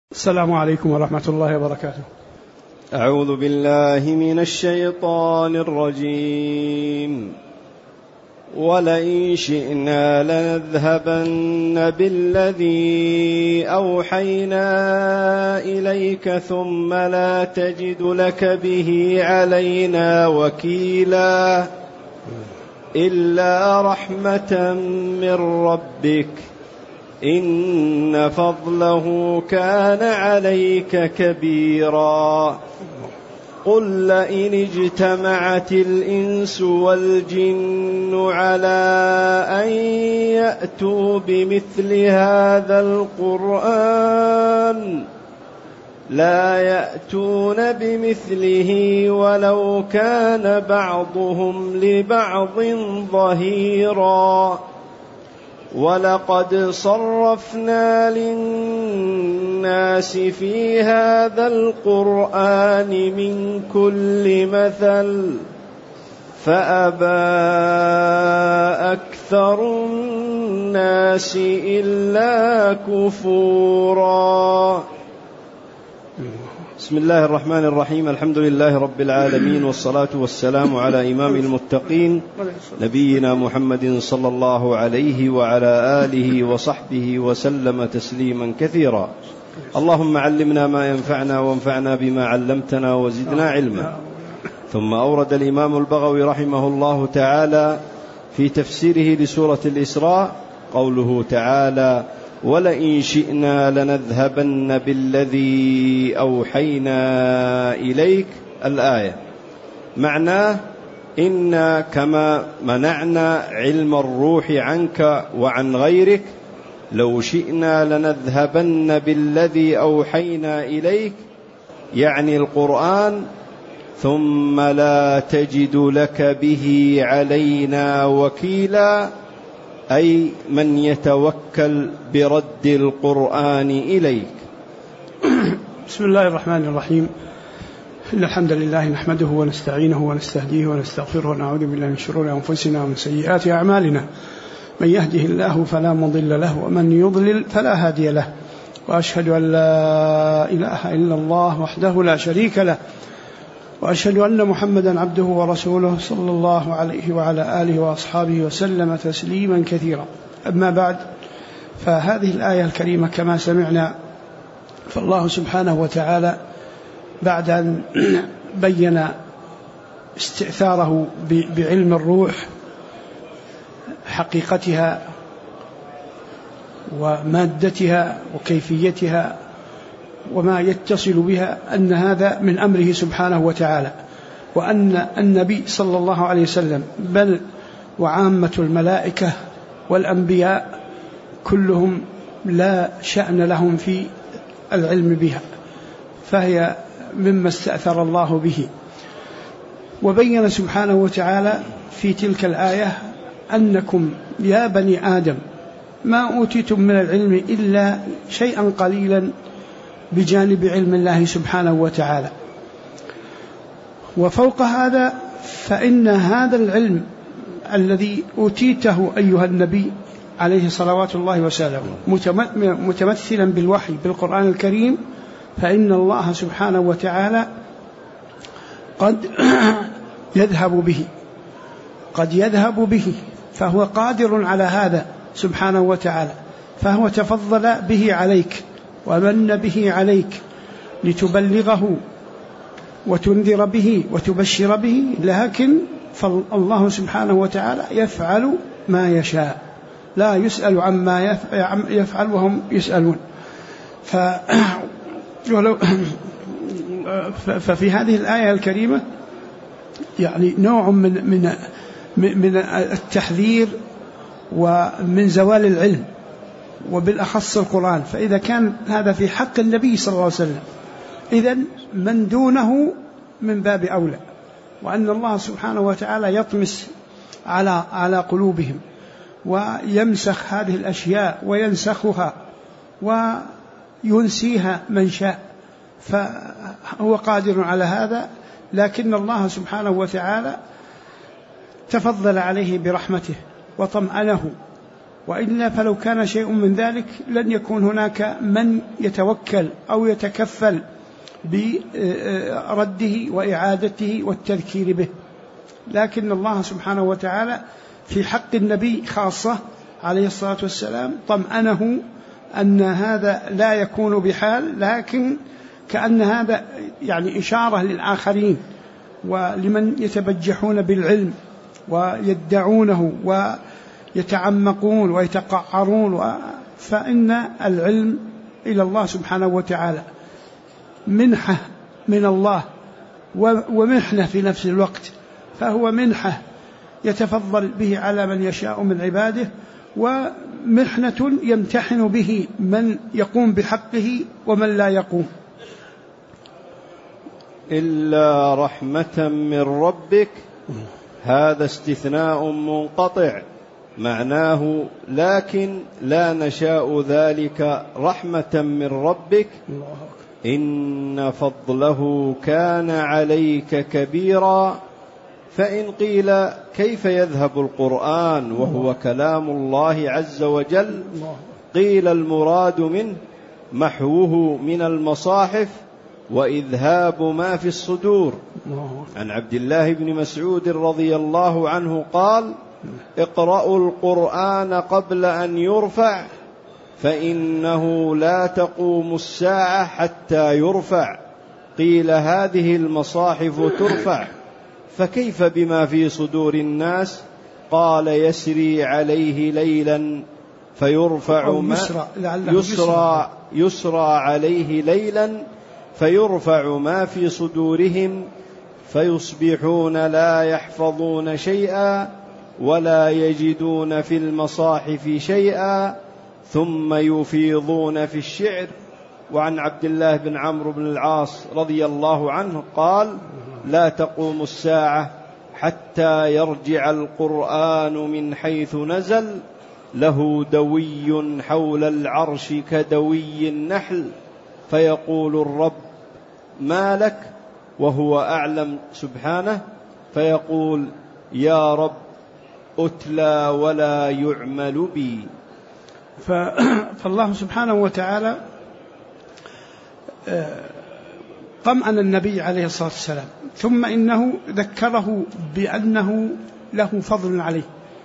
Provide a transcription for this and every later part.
السلام عليكم ورحمة الله وبركاته. أعوذ بالله من الشيطان الرجيم. ولئن شئنا لنذهبن بالذي أوحينا إليك ثم لا تجد لك به علينا وكيلا إلا رحمة من ربك إن فضله كان عليك كبيرا. قل لئن اجتمعت الإنس والجن على أن يأتوا بمثل هذا القرآن لا يأتون بمثله ولو كان بعضهم لبعض ظهيرا. ولقد صرفنا للناس في هذا القرآن من كل مثل فأبى أكثر الناس إلا كفورا. بسم الله الرحمن الرحيم. الحمد لله رب العالمين، والصلاة والسلام على إمام المتقين نبينا محمد صلى الله عليه وعلى آله وصحبه وسلم تسليما كثيرا. اللهم علمنا ما ينفعنا وانفعنا بما علمتنا وزدنا علما. ثم أورد الإمام البغوي رحمه الله تعالى في تفسيره لسورة الإسراء قوله تعالى: ولئن شئنا لنذهبن بالذي أوحينا إليك. الآية معناه: إنا كما منعنا علم الروح عنك وعن غيرك لو شئنا لنذهبن بالذي أوحينا إليك، يعني القرآن، ثم لا تجد لك به علينا وكيلا، أي من يتوكل برد القرآن إليك. بسم الله الرحمن الرحيم. إن الحمد لله نحمده ونستعينه ونستهديه ونستغفره ونعوذ بالله من شرور أنفسنا ومن سيئات أعمالنا. من يهده الله فلا مضل له ومن يضلل فلا هادي له. وأشهد أن لا إله إلا الله وحده لا شريك له، وأشهد أن محمدا عبده ورسوله صلى الله عليه وعلى آله وأصحابه وسلم تسليما كثيرا. أما بعد، فهذه الآية الكريمة كما سمعنا، فالله سبحانه وتعالى بعد أن بين استئثاره بعلم الروح، حقيقتها ومادتها وكيفيتها وما يتصل بها، أن هذا من أمره سبحانه وتعالى، وأن النبي صلى الله عليه وسلم بل وعامة الملائكة والأنبياء كلهم لا شأن لهم في العلم بها، فهي مما استأثر الله به. وبين سبحانه وتعالى في تلك الآية أنكم يا بني آدم ما أوتيتم من العلم إلا شيئا قليلا بجانب علم الله سبحانه وتعالى. وفوق هذا فإن هذا العلم الذي أوتيته أيها النبي عليه صلوات الله وسلامه متمثلا بالوحي بالقرآن الكريم، فإن الله سبحانه وتعالى قد يذهب به، فهو قادر على هذا سبحانه وتعالى، فهو تفضل به عليك ومن به عليك لتبلغه وتنذر به وتبشر به، لكن فالله سبحانه وتعالى يفعل ما يشاء، لا يسأل عما يفعل وهم يسألون. ففي هذه الآية الكريمة يعني نوع من التحذير ومن زوال العلم، وبالأخص القرآن. فإذا كان هذا في حق النبي صلى الله عليه وسلم، إذن من دونه من باب أولى، وأن الله سبحانه وتعالى يطمس على قلوبهم ويمسخ هذه الأشياء وينسخها وينسيها من شاء، فهو قادر على هذا، لكن الله سبحانه وتعالى تفضل عليه برحمته وطمأنه وإلا فلو كان شيء من ذلك لن يكون هناك من يتوكل أو يتكفل برده وإعادته والتذكير به. لكن الله سبحانه وتعالى في حق النبي خاصة عليه الصلاة والسلام طمأنه أن هذا لا يكون بحال، لكن كأن هذا يعني إشارة للآخرين ولمن يتبجحون بالعلم ويدعونه ويتعمقون ويتقعرون، فإن العلم إلى الله سبحانه وتعالى منحة من الله ومحنة في نفس الوقت، فهو منحة يتفضل به على من يشاء من عباده، ومحنة يمتحن به من يقوم بحقه ومن لا يقوم. إلا رحمة من ربك، هذا استثناء منقطع، معناه لكن لا نشاء ذلك رحمة من ربك، إن فضله كان عليك كبيرا. فإن قيل كيف يذهب القرآن وهو كلام الله عز وجل؟ قيل المراد منه محوه من المصاحف وإذهاب ما في الصدور. عن عبد الله بن مسعود رضي الله عنه قال: اقرأوا القرآن قبل أن يرفع، فإنه لا تقوم الساعة حتى يرفع. قيل هذه المصاحف ترفع، فكيف بما في صدور الناس؟ قال يسري عليه ليلا فيرفع يسرى عليه ليلا فيرفع ما في صدورهم، فيصبحون لا يحفظون شيئا ولا يجدون في المصاحف شيئا، ثم يفيضون في الشعر. وعن عبد الله بن عمرو بن العاص رضي الله عنه قال: لا تقوم الساعة حتى يرجع القرآن من حيث نزل، له دوي حول العرش كدوي النحل، فيقول الرب: ما لك؟ وهو أعلم سبحانه، فيقول: يا رب أتلى ولا يعمل بي. فالله سبحانه وتعالى طمأن النبي عليه الصلاة والسلام، ثم إنه ذكره بأنه له فضل عليه.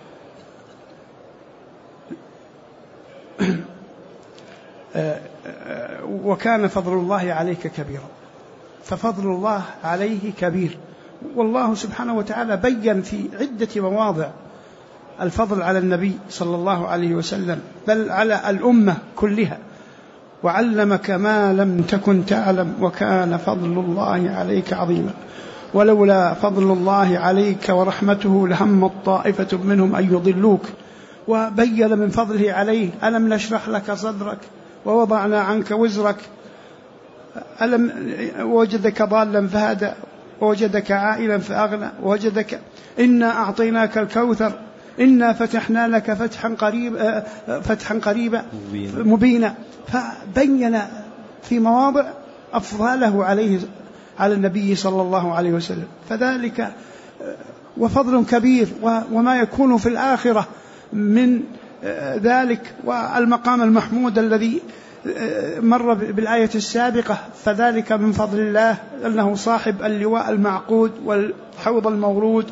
وكان فضل الله عليك كبيرا، ففضل الله عليه كبير. والله سبحانه وتعالى بيّن في عدة مواضع الفضل على النبي صلى الله عليه وسلم، بل على الأمة كلها: وعلمك ما لم تكن تعلم وكان فضل الله عليك عظيما، ولولا فضل الله عليك ورحمته لهم طائفة منهم أن يضلوك. وبين من فضله عليه: ألم نشرح لك صدرك ووضعنا عنك وزرك، ألم وجدك ضالا فهدى ووجدك عائلا فأغنى ووجدك إنا أعطيناك الكوثر إنا فتحنا لك فتحا قريبا مبينا. فبين في مواضع أفضاله على النبي صلى الله عليه وسلم، فذلك وفضل كبير. وما يكون في الآخرة من ذلك، والمقام المحمود الذي مر بالآية السابقة، فذلك من فضل الله، أنه صاحب اللواء المعقود والحوض المورود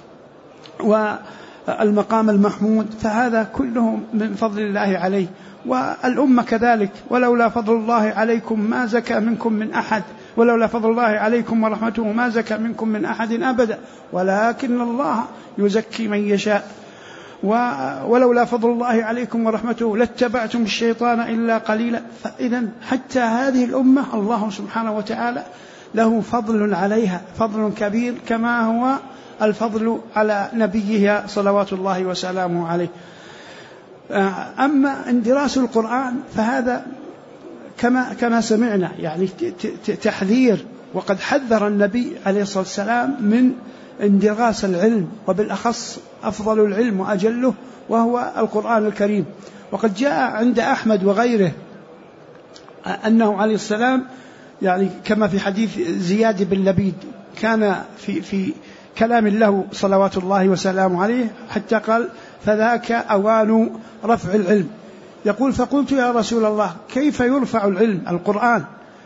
والمقام المحمود، فهذا كله من فضل الله عليه. والأمة كذلك: ولولا فضل الله عليكم ما زكى منكم من أحد، ولولا فضل الله عليكم ورحمته ما زكى منكم من أحد أبدا، ولكن الله يزكي من يشاء. ولولا فضل الله عليكم ورحمته لاتبعتم الشيطان إلا قليلا. فإذا حتى هذه الأمة الله سبحانه وتعالى له فضل عليها، فضل كبير، كما هو الفضل على نبيه صلوات الله وسلامه عليه. أما اندراس القرآن فهذا كما سمعنا يعني تحذير، وقد حذر النبي عليه الصلاة والسلام من اندراس العلم، وبالأخص أفضل العلم وأجله وهو القرآن الكريم. وقد جاء عند أحمد وغيره أنه عليه السلام يعني كما في حديث زياد بن لبيد كان في كلام له صلوات الله وسلامه عليه، حتى قال فذاك أوان رفع العلم. يقول فقلت يا رسول الله كيف يرفع العلم القرآن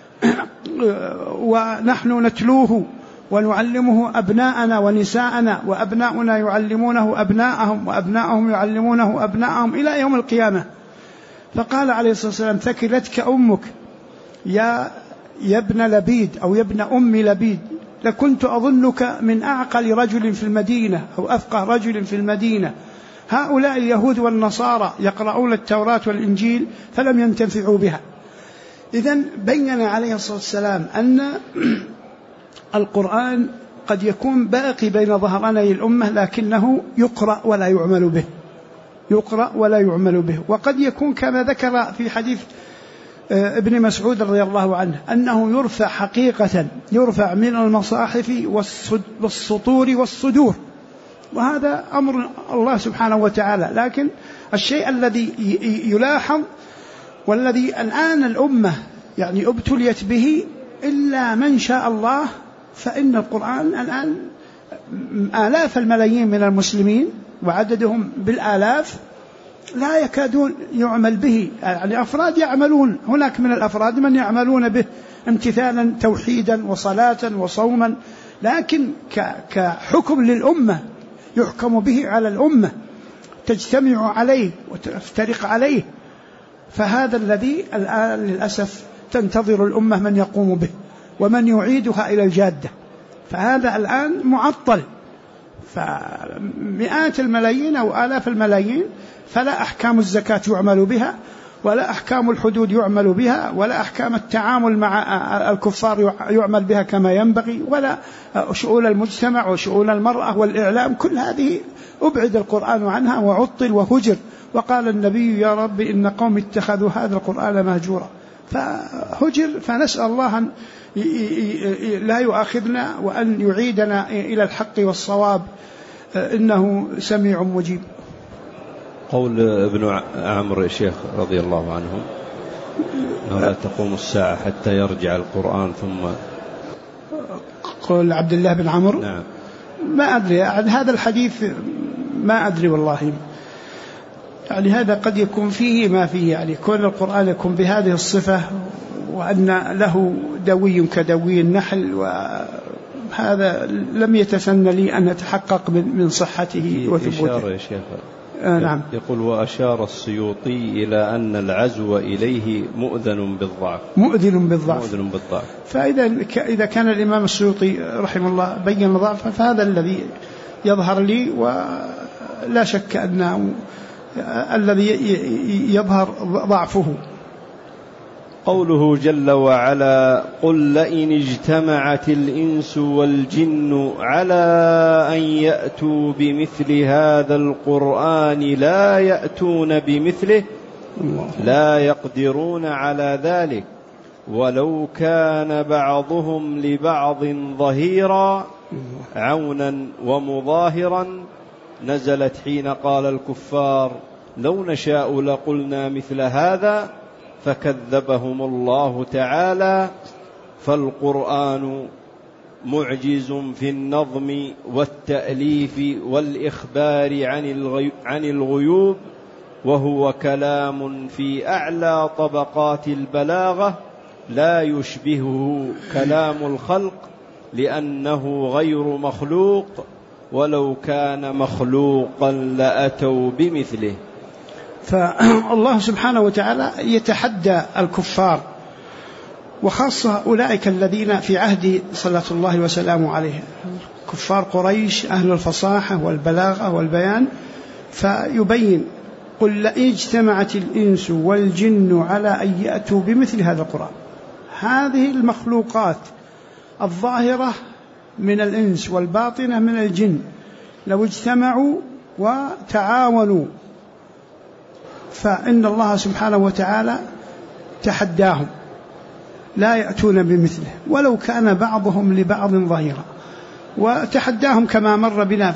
ونحن نتلوه ونعلمه أبناءنا ونساءنا، وأبناؤنا يعلمونه أبناءهم، وأبناءهم يعلمونه أبناءهم إلى يوم القيامة. فقال عليه الصلاة والسلام ثكلتك أمك يا ابن لبيد أو يا ابن أم لبيد، لكنت أظنك من أعقل رجل في المدينة أو أفقه رجل في المدينة. هؤلاء اليهود والنصارى يقرؤون التوراة والإنجيل فلم ينتفعوا بها. إذن بين عليه الصلاة والسلام أن القرآن قد يكون باقي بين ظهراني الأمة، لكنه يقرأ ولا يعمل به، يقرأ ولا يعمل به. وقد يكون كما ذكر في حديث ابن مسعود رضي الله عنه أنه يرفع حقيقة، يرفع من المصاحف والسطور والصدور، وهذا أمر الله سبحانه وتعالى. لكن الشيء الذي يلاحظ والذي الآن الأمة يعني ابتليت به إلا من شاء الله، فإن القرآن الآن آلاف الملايين من المسلمين وعددهم بالآلاف لا يكادون يعمل به، يعني أفراد يعملون، هناك من الأفراد من يعملون به امتثالا توحيدا وصلاة وصوما، لكن كحكم للأمة يحكم به على الأمة تجتمع عليه وتفترق عليه، فهذا الذي الآن للأسف تنتظر الأمة من يقوم به ومن يعيدها إلى الجادة. فهذا الآن معطل، فمئات الملايين أو آلاف الملايين، فلا أحكام الزكاة يعمل بها، ولا أحكام الحدود يعمل بها، ولا أحكام التعامل مع الكفار يعمل بها كما ينبغي، ولا شؤون المجتمع وشؤون المرأة والإعلام، كل هذه أبعد القرآن عنها وعطل وهجر. وقال النبي يا رب إن قوم اتخذوا هذا القرآن مهجورا، فهجر. فنسأل الله أن لا يؤاخذنا وأن يعيدنا إلى الحق والصواب، إنه سميع مجيب. قول ابن عمرو الشيخ رضي الله عنه لا تقوم الساعة حتى يرجع القرآن، ثم قول عبد الله بن عمرو. نعم. ما أدري عن هذا الحديث، ما أدري والله، يعني هذا قد يكون فيه ما فيه، يعني كون القرآن يكون بهذه الصفة وأن له دوي كدوي النحل، وهذا لم يتسنى لي أن أتحقق من صحته وثبوته. نعم. يقول وأشار السيوطي إلى أن العزو إليه مؤذن بالضعف. فإذا كان الإمام السيوطي رحمه الله بين ضعفه، فهذا الذي يظهر لي، ولا شك أنه الذي يظهر ضعفه. قوله جل وعلا قل لئن اجتمعت الإنس والجن على أن يأتوا بمثل هذا القرآن لا يأتون بمثله لا يقدرون على ذلك ولو كان بعضهم لبعض ظهيرا عونا ومظاهرا. نزلت حين قال الكفار لو نشاء لقلنا مثل هذا فكذبهم الله تعالى. فالقرآن معجز في النظم والتأليف والإخبار عن الغيوب، وهو كلام في أعلى طبقات البلاغة لا يشبهه كلام الخلق لأنه غير مخلوق، ولو كان مخلوقا لأتوا بمثله. فالله سبحانه وتعالى يتحدى الكفار، وخاصة أولئك الذين في عهد صلى الله وسلامه عليه، كفار قريش أهل الفصاحة والبلاغة والبيان، فيبين قل لئن اجتمعت الإنس والجن على أن يأتوا بمثل هذا القرآن. هذه المخلوقات الظاهرة من الإنس والباطنة من الجن لو اجتمعوا وتعاونوا فإن الله سبحانه وتعالى تحداهم لا يأتون بمثله ولو كان بعضهم لبعض ظهيرا. وتحداهم كما مر بنا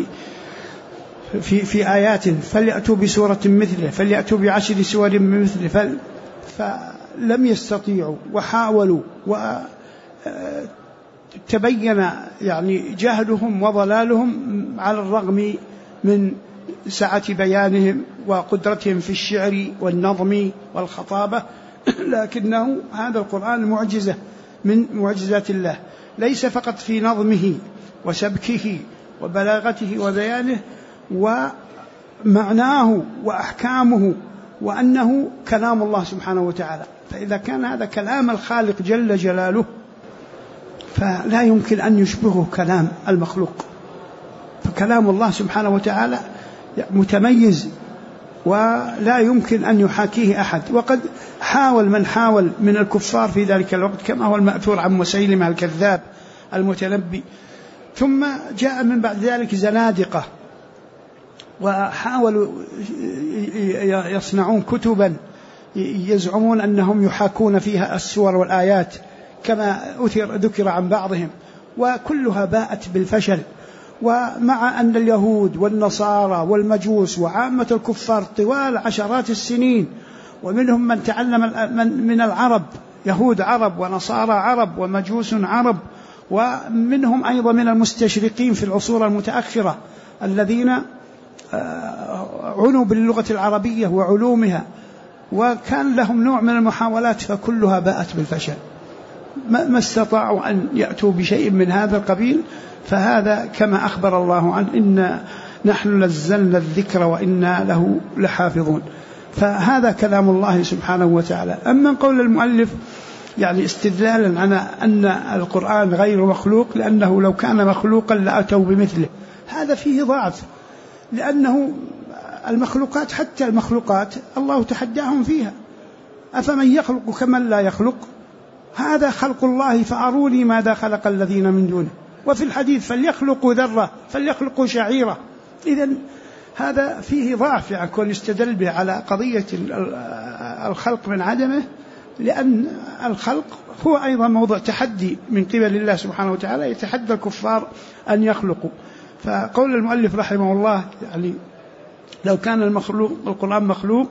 في آيات فليأتوا بسورة مثله فليأتوا بعشر سور مثله فلم يستطيعوا وحاولوا تبين يعني جهلهم وضلالهم على الرغم من سعة بيانهم وقدرتهم في الشعر والنظم والخطابة، لكنه هذا القرآن معجزة من معجزات الله، ليس فقط في نظمه وسبكه وبلاغته وبيانه ومعناه وأحكامه، وأنه كلام الله سبحانه وتعالى. فإذا كان هذا كلام الخالق جل جلاله فلا يمكن أن يشبهه كلام المخلوق، فكلام الله سبحانه وتعالى متميز ولا يمكن أن يحاكيه أحد. وقد حاول من حاول من الكفار في ذلك الوقت، كما هو المأثور عن مسيلمة الكذاب المتنبي، ثم جاء من بعد ذلك زنادقة وحاولوا يصنعون كتبا يزعمون أنهم يحاكون فيها السور والآيات كما ذكر عن بعضهم، وكلها باءت بالفشل. ومع أن اليهود والنصارى والمجوس وعامة الكفار طوال عشرات السنين، ومنهم من تعلم من العرب، يهود عرب ونصارى عرب ومجوس عرب، ومنهم أيضا من المستشرقين في العصور المتأخرة الذين عنوا باللغة العربية وعلومها، وكان لهم نوع من المحاولات فكلها باءت بالفشل، ما استطاعوا أن يأتوا بشيء من هذا القبيل. فهذا كما أخبر الله عنه: إن نحن نزلنا الذكر وإنا له لحافظون. فهذا كلام الله سبحانه وتعالى. أما قول المؤلف يعني استدلالا على أن القرآن غير مخلوق لأنه لو كان مخلوقا لأتوا بمثله، هذا فيه ضعف، لأنه المخلوقات حتى المخلوقات الله تحداهم فيها: أفمن يخلق كمن لا يخلق، هذا خلق الله فأروني ماذا خلق الذين من دونه. وفي الحديث: فليخلقوا ذرة فليخلقوا شعيرة. إذن هذا فيه ضعف يعني كون يستدل به على قضية الخلق من عدمه، لأن الخلق هو أيضا موضوع تحدي من قبل الله سبحانه وتعالى، يتحدى الكفار أن يخلقوا. فقول المؤلف رحمه الله يعني لو كان القرآن مخلوق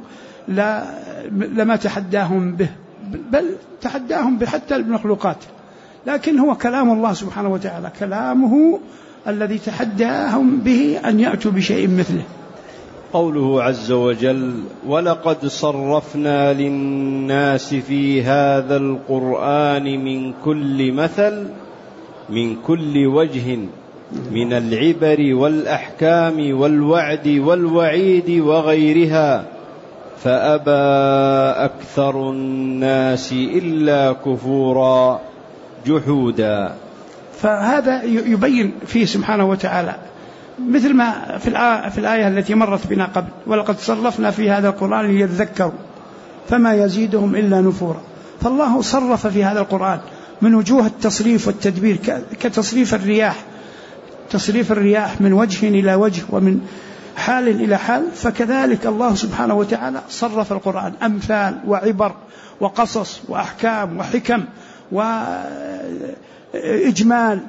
لما تحداهم به، بل تحداهم بحتى المخلوقات، لكن هو كلام الله سبحانه وتعالى، كلامه الذي تحداهم به أن يأتوا بشيء مثله. قوله عز وجل: ولقد صرفنا للناس في هذا القرآن من كل مثل من كل وجه من العبر والأحكام والوعد والوعيد وغيرها فأبى أكثر الناس إلا كفورا جحودا. فهذا يبين فيه سبحانه وتعالى مثل ما في الآية التي مرت بنا قبل: ولقد صرفنا في هذا القرآن ليذكروا فما يزيدهم إلا نفورا. فالله صرف في هذا القرآن من وجوه التصريف والتدبير كتصريف الرياح، تصريف الرياح من وجه إلى وجه ومن حال إلى حال، فكذلك الله سبحانه وتعالى صرف القرآن أمثال وعبر وقصص وأحكام وحكم وإجمال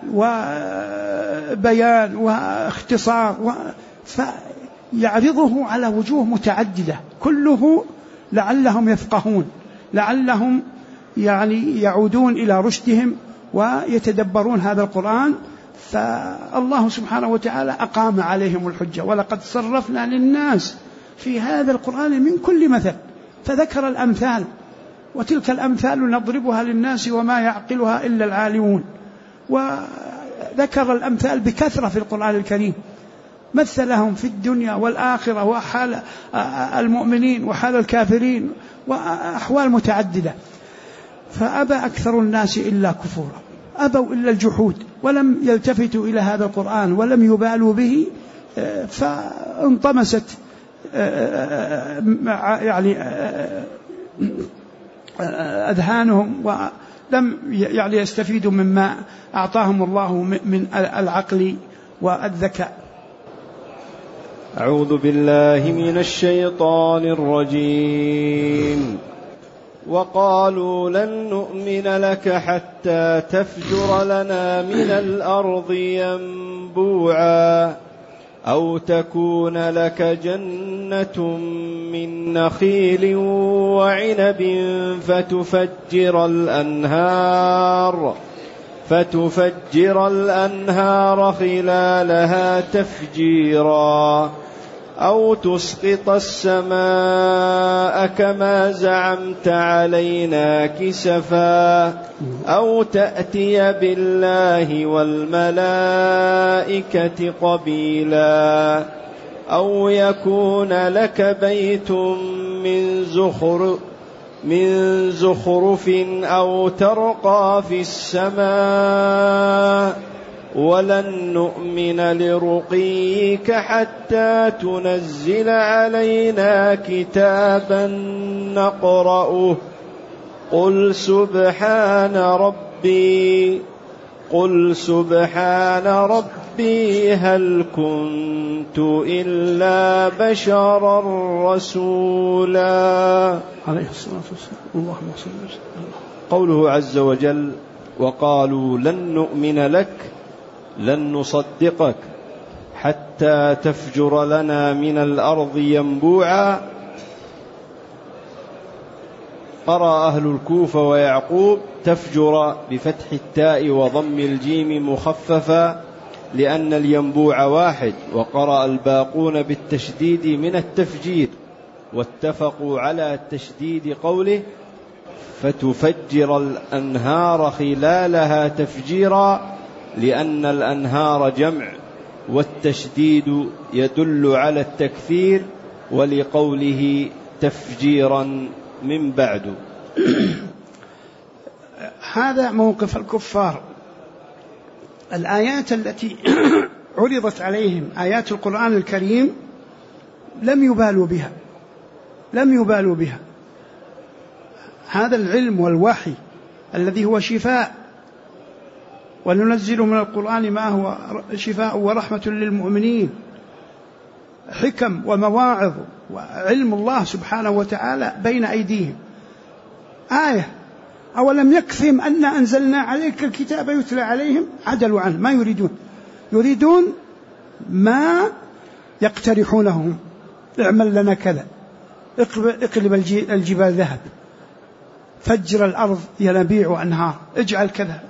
وبيان واختصار، فيعرضه على وجوه متعددة كله لعلهم يفقهون، لعلهم يعني يعودون إلى رشدهم ويتدبرون هذا القرآن. فالله سبحانه وتعالى أقام عليهم الحجة: ولقد صرفنا للناس في هذا القرآن من كل مثل، فذكر الأمثال، وتلك الأمثال نضربها للناس وما يعقلها إلا العالمون. وذكر الأمثال بكثرة في القرآن الكريم، مثلهم في الدنيا والآخرة وحال المؤمنين وحال الكافرين وأحوال متعددة. فأبى أكثر الناس إلا كفورا، أبوا إلا الجحود، ولم يلتفتوا إلى هذا القرآن ولم يبالوا به، فانطمست يعني أذهانهم ولم يعني يستفيدوا مما أعطاهم الله من العقل والذكاء. أعوذ بالله من الشيطان الرجيم. وقالوا لن نؤمن لك حتى تفجر لنا من الأرض ينبوعا أو تكون لك جنة من نخيل وعنب فتفجر الأنهار فتفجر الأنهار خلالها تفجيرا أو تسقط السماء كما زعمت علينا كسفا أو تأتي بالله والملائكة قبيلا أو يكون لك بيت من زخرف أو ترقى في السماء ولن نؤمن لرقيك حتى تنزل علينا كتابا نقرأه قل سبحان ربي هل كنت إلا بشرا رسولا. عليه الصلاة والسلام. اللهم صل وسلم. قوله عز وجل وقالوا لن نؤمن لك لن نصدقك حتى تفجر لنا من الأرض ينبوعا. قرأ أهل الكوفة ويعقوب تفجر بفتح التاء وضم الجيم مخففا لأن الينبوع واحد، وقرأ الباقون بالتشديد من التفجير، واتفقوا على تشديد قوله فتفجر الأنهار خلالها تفجيرا لأن الأنهار جمع، والتشديد يدل على التكثير، ولقوله تفجيرا من بعد. هذا موقف الكفار. الآيات التي عرضت عليهم آيات القرآن الكريم لم يبالوا بها. هذا العلم والوحي الذي هو شفاء، وننزل من القرآن ما هو شفاء ورحمة للمؤمنين، حكم ومواعظ وعلم الله سبحانه وتعالى بين أيديهم. آية أولم يكفهم أن أنزلنا عليك الكتاب يتلى عليهم، عدلوا عنه، ما يريدون ما يقترحونهم. اعمل لنا كذا، اقلب الجبال ذهب، فجر الأرض ينابيع وأنهار، اجعل كذا.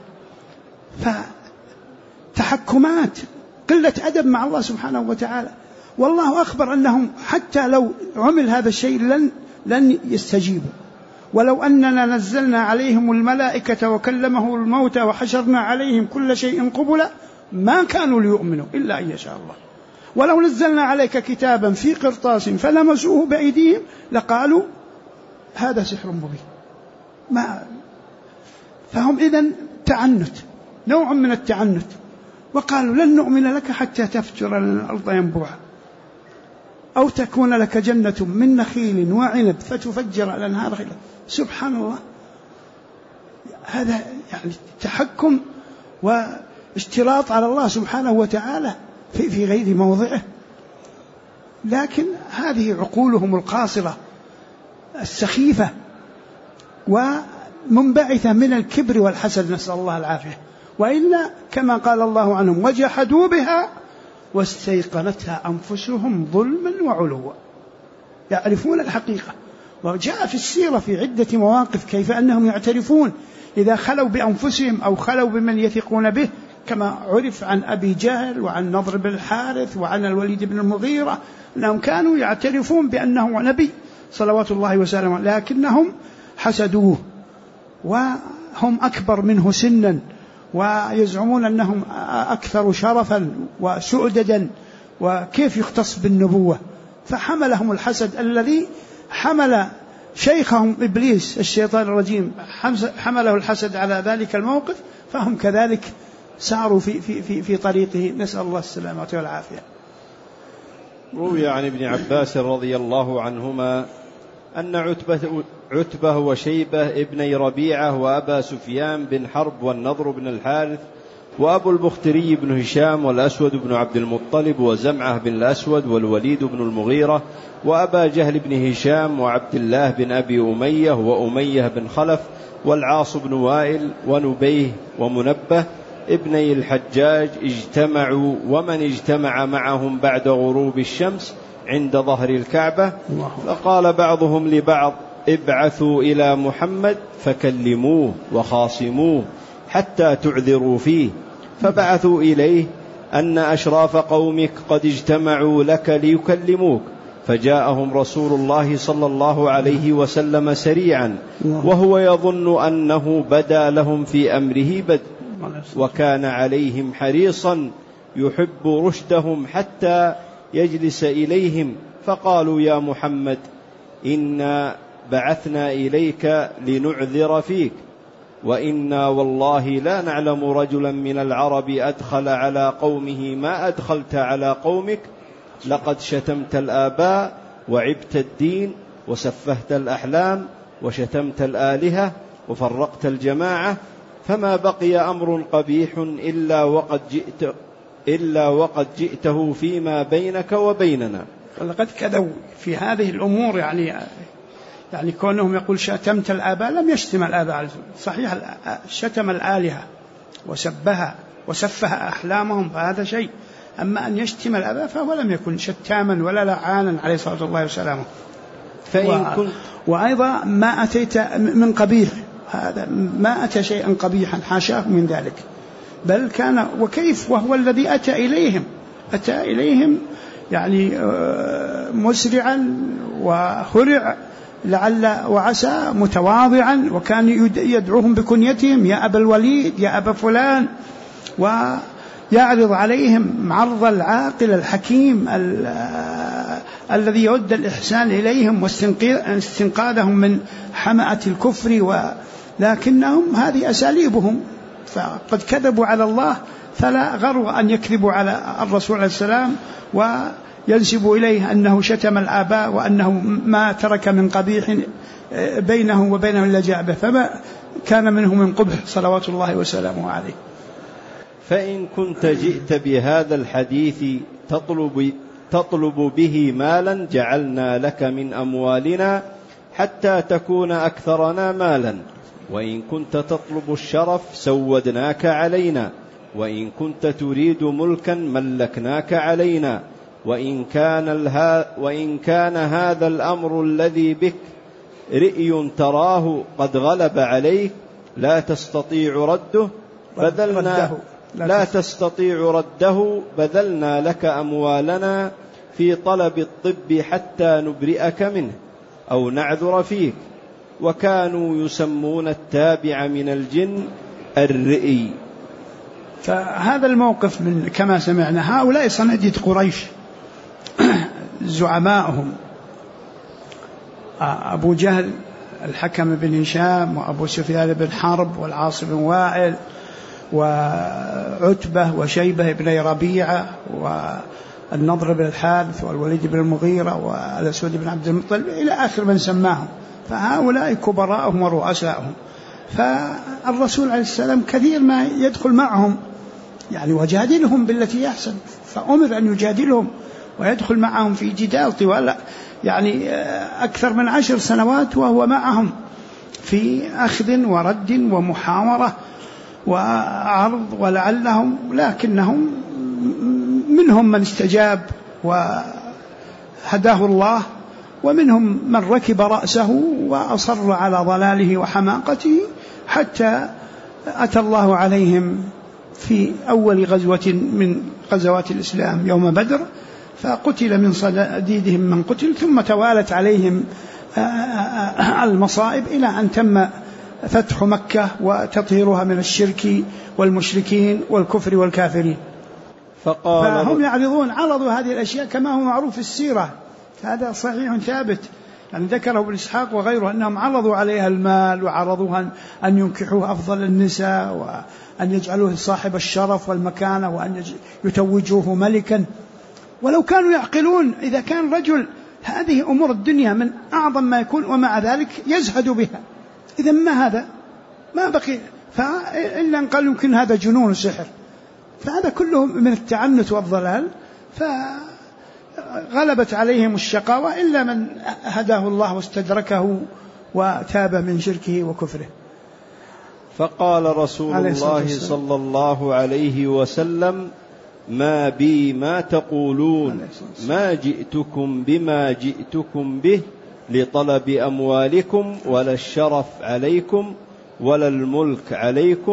فتحكمات، قلة أدب مع الله سبحانه وتعالى. والله أخبر أنهم حتى لو عمل هذا الشيء لن يستجيبوا. ولو أننا نزلنا عليهم الملائكة وكلمه الموتى وحشرنا عليهم كل شيء قبلا ما كانوا ليؤمنوا إلا أن يشاء الله. ولو نزلنا عليك كتابا في قرطاس فلمسوه بأيديهم لقالوا هذا سحر مبين. فهم إذن تعنت، نوع من التعنت. وقالوا لن نؤمن لك حتى تفجر لنا الأرض ينبوعا أو تكون لك جنة من نخيل وعنب فتفجر الأنهار خلالها. سبحان الله، هذا يعني تحكم واشتراط على الله سبحانه وتعالى في غير موضعه. لكن هذه عقولهم القاصرة السخيفة ومنبعثة من الكبر والحسد، نسأل الله العافية. وإلا كما قال الله عنهم وجحدوا بها واستيقنتها أنفسهم ظلما وعلوا. يعرفون الحقيقة. وجاء في السيرة في عدة مواقف كيف أنهم يعترفون إذا خلوا بأنفسهم أو خلوا بمن يثقون به، كما عرف عن أبي جهل وعن نضر بن الحارث وعن الوليد بن المغيرة أنهم كانوا يعترفون بأنه نبي صلوات الله وسلامه، لكنهم حسدوه وهم أكبر منه سنا ويزعمون أنهم أكثر شرفا وسؤددا وكيف يختص بالنبوة. فحملهم الحسد الذي حمل شيخهم إبليس الشيطان الرجيم، حمله الحسد على ذلك الموقف، فهم كذلك ساروا في طريقه، نسأل الله السلامة والعافية. روي عن ابن عباس رضي الله عنهما أن عتبة وشيبة ابني ربيعة وأبا سفيان بن حرب والنضر بن الحارث وأبو البختري بن هشام والأسود بن عبد المطلب وزمعة بن الأسود والوليد بن المغيرة وأبا جهل بن هشام وعبد الله بن أبي أمية وأمية بن خلف والعاص بن وائل ونبيه ومنبه ابني الحجاج اجتمعوا، ومن اجتمع معهم بعد غروب الشمس عند ظهر الكعبة. فقال بعضهم لبعض ابعثوا إلى محمد فكلموه وخاصموه حتى تعذروا فيه. فبعثوا إليه أن أشراف قومك قد اجتمعوا لك ليكلموك، فجاءهم رسول الله صلى الله عليه وسلم سريعا وهو يظن أنه بدا لهم في أمره بدء، وكان عليهم حريصا يحب رشدهم حتى يجلس إليهم. فقالوا: يا محمد، إنا بعثنا إليك لنعذر فيك، وإنا والله لا نعلم رجلا من العرب أدخل على قومه ما أدخلت على قومك، لقد شتمت الآباء وعبت الدين وسفهت الأحلام وشتمت الآلهة وفرقت الجماعة، فما بقي أمر قبيح إلا وقد جئته فيما بينك وبيننا. لقد كذبوا في هذه الأمور، يعني كونهم يقول شتمت الآباء، لم يشتم الآباء، صحيح شتم الآلهة وسبها وسفه أحلامهم، فهذا شيء. أما أن يشتم الآباء فهو لم يكن شتاما ولا لعانا عليه الصلاة والسلام. وأيضا ما أتيت من قبيح، هذا ما أتى شيئا قبيحا، حاشاه من ذلك، بل كان وكيف وهو الذي أتى إليهم يعني مسرعا وهرع لعل وعسى متواضعا، وكان يدعوهم بكنيتهم: يا أبا الوليد، يا أبا فلان، ويعرض عليهم عرض العاقل الحكيم الذي يود الإحسان إليهم واستنقاذهم من حمأة الكفر. لكنهم هذه أساليبهم، فقد كذبوا على الله، فلا غرو أن يكذبوا على الرسول عليه السلام وينسبوا إليه أنه شتم الآباء وأنه ما ترك من قبيح بينه وبينه إلا جاء به، فما كان منه من قبح صلوات الله وسلامه عليه. فإن كنت جئت بهذا الحديث تطلب به مالا جعلنا لك من أموالنا حتى تكون أكثرنا مالا، وإن كنت تطلب الشرف سودناك علينا، وإن كنت تريد ملكا ملكناك علينا، وإن كان هذا الأمر الذي بك رئي تراه قد غلب عليك لا تستطيع رده بذلنا لك أموالنا في طلب الطب حتى نبرئك منه أو نعذر فيك. وكانوا يسمون التابع من الجن الرئي. فهذا الموقف من كما سمعنا هؤلاء صناديد قريش زعماءهم أبو جهل الحكم بن هشام، وأبو سفيان بن حرب، والعاص بن وائل، وعتبة وشيبة بن ربيعة، والنضر بن الحارث، والوليد بن المغيرة، والأسود بن عبد المطلب، إلى آخر من سماهم. فهؤلاء كبراءهم ورؤساءهم. فالرسول عليه السلام كثير ما يدخل معهم يعني وجادلهم بالتي يحسن، فأمر أن يجادلهم ويدخل معهم في جدال طوال يعني أكثر من 10 سنوات، وهو معهم في أخذ ورد ومحاورة وعرض، ولعلهم لكنهم منهم من استجاب وهداه الله، ومنهم من ركب رأسه وأصر على ضلاله وحماقته، حتى أتى الله عليهم في أول غزوة من غزوات الإسلام يوم بدر، فقتل من صناديدهم من قتل، ثم توالت عليهم المصائب إلى أن تم فتح مكة وتطهيرها من الشرك والمشركين والكفر والكافرين. فهم عرضوا هذه الأشياء كما هو معروف في السيرة، هذا صحيح ثابت، يعني ذكره ابن إسحاق وغيره أنهم عرضوا عليها المال، وعرضوها أن ينكحوه أفضل النساء، وأن يجعلوه صاحب الشرف والمكانة، وأن يتوجوه ملكا. ولو كانوا يعقلون، إذا كان رجل هذه أمور الدنيا من أعظم ما يكون ومع ذلك يزهد بها، إذا ما هذا ما بقي، إلا أن قال يمكن هذا جنون وسحر، فهذا كله من التعنت والضلال. فغلبت عليهم الشقاوة إلا من هداه الله واستدركه وتاب من شركه وكفره. فقال رسول الله صلى الله عليه وسلم: ما بي ما تقولون، ما جئتكم بما جئتكم به لطلب أموالكم، ولا الشرف عليكم، ولا الملك عليكم،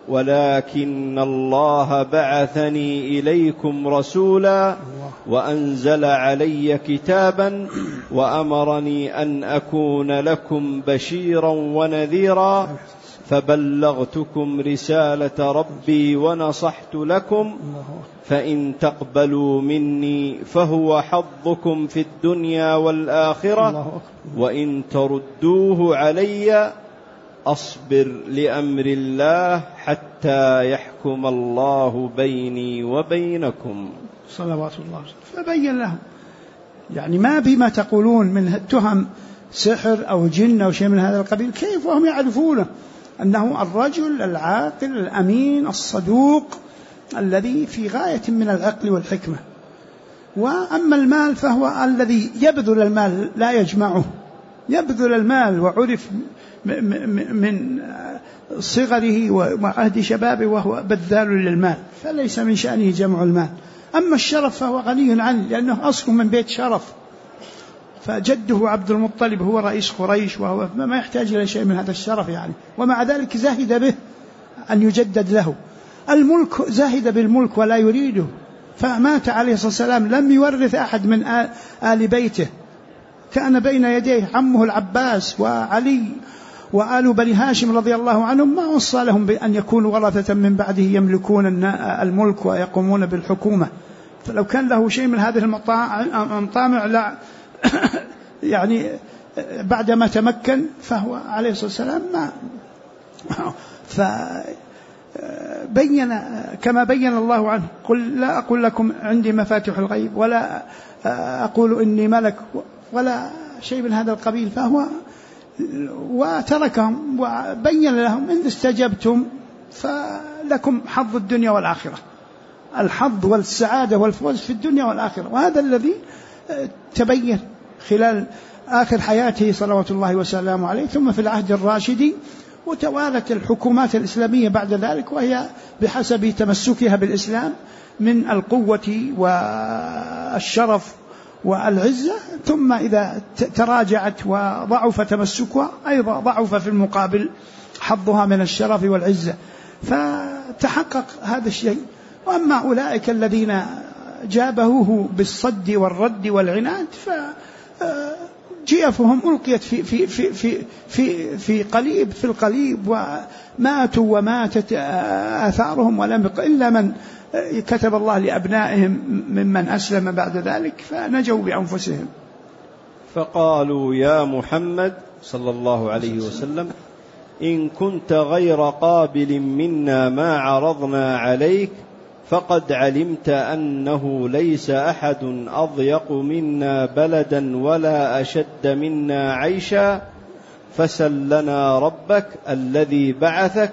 ولكن الله بعثني إليكم رسولا وأنزل علي كتابا وأمرني أن أكون لكم بشيرا ونذيرا فبلغتكم رسالة ربي ونصحت لكم فإن تقبلوا مني فهو حظكم في الدنيا والآخرة وإن تردوه علي أصبر لأمر الله حتى يحكم الله بيني وبينكم صلوات الله. فبين لهم يعني ما بما تقولون من تهم سحر أو جن أو شيء من هذا القبيل، كيف وهم يعرفونه أنه الرجل العاقل الأمين الصدوق الذي في غاية من العقل والحكمة. وأما المال فهو الذي يبذل المال لا يجمعه، يبذل المال وعرف من صغره وعهد شبابه وهو بذال للمال، فليس من شأنه جمع المال. أما الشرف فهو غني عنه لأنه أصله من بيت شرف، فجده عبد المطلب هو رئيس قريش وهو ما يحتاج إلى شيء من هذا الشرف يعني، ومع ذلك زاهد به أن يجدد له. الملك زاهد بالملك ولا يريده، فمات عليه الصلاة والسلام لم يورث أحد من آل بيته، كان بين يديه عمه العباس وعلي وآل بني هاشم رضي الله عنهم، ما وصى لهم بأن يكونوا ورثة من بعده يملكون الملك ويقومون بالحكومة. فلو كان له شيء من هذه المطامع لا يعني بعدما تمكن فهو عليه الصلاة والسلام فبين كما بين الله عنه: قل لا أقول لكم عندي مفاتيح الغيب ولا أقول إني ملك ولا شيء من هذا القبيل. فهو وتركهم وبين لهم: إن استجبتم فلكم حظ الدنيا والآخرة، الحظ والسعادة والفوز في الدنيا والآخرة. وهذا الذي تبين خلال آخر حياته صلوات الله وسلامه عليه، ثم في العهد الراشدي. وتوالت الحكومات الإسلامية بعد ذلك وهي بحسب تمسكها بالإسلام من القوة والشرف والعزة، ثم إذا تراجعت وضعف تمسكها أيضا ضعف في المقابل حظها من الشرف والعزة، فتحقق هذا الشيء. وأما أولئك الذين جابهوه بالصد والرد والعناد فجيفهم ألقيت في قليب في القليب، وماتوا وماتت آثارهم، ولم يبق إلا من كتب الله لأبنائهم ممن أسلم بعد ذلك فنجوا بأنفسهم. فقالوا: يا محمد صلى الله عليه وسلم، إن كنت غير قابل منا ما عرضنا عليك فقد علمت أنه ليس أحد أضيق منا بلدا ولا أشد منا عيشا، فسل لنا ربك الذي بعثك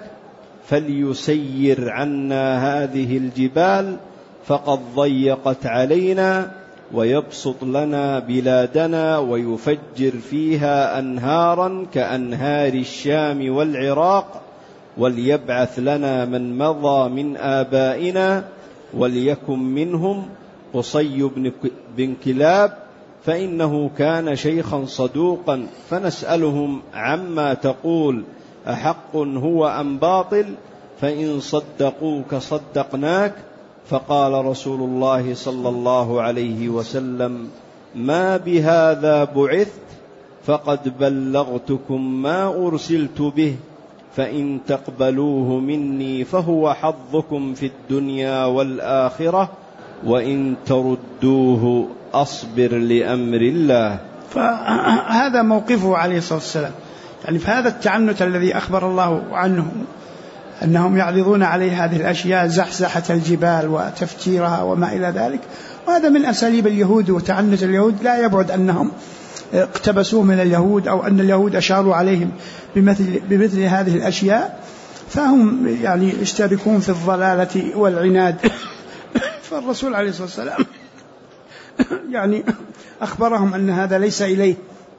فليسير عنا هذه الجبال فقد ضيقت علينا، ويبسط لنا بلادنا ويفجر فيها أنهارا كأنهار الشام والعراق، وليبعث لنا من مضى من آبائنا وليكن منهم قصي بن كلاب، فإنه كان شيخا صدوقا، فنسألهم عما تقول أحق هو أم باطل، فإن صدقوك صدقناك. فقال رسول الله صلى الله عليه وسلم: ما بهذا بعثت، فقد بلغتكم ما أرسلت به، فإن تقبلوه مني فهو حظكم في الدنيا والآخرة، وإن تردوه أصبر لأمر الله. فهذا موقفه عليه الصلاة والسلام، يعني في هذا التعنت الذي أخبر الله عنه أنهم يعرضون عليه هذه الأشياء، زحزحة الجبال وتفجيرها وما إلى ذلك. وهذا من أساليب اليهود وتعنت اليهود، لا يبعد أنهم اقتبسوه من اليهود أو أن اليهود أشاروا عليهم بمثل هذه الأشياء، فهم يعني يشتركون في الضلالة والعناد. فالرسول عليه الصلاة والسلام يعني أخبرهم أن هذا ليس إليه،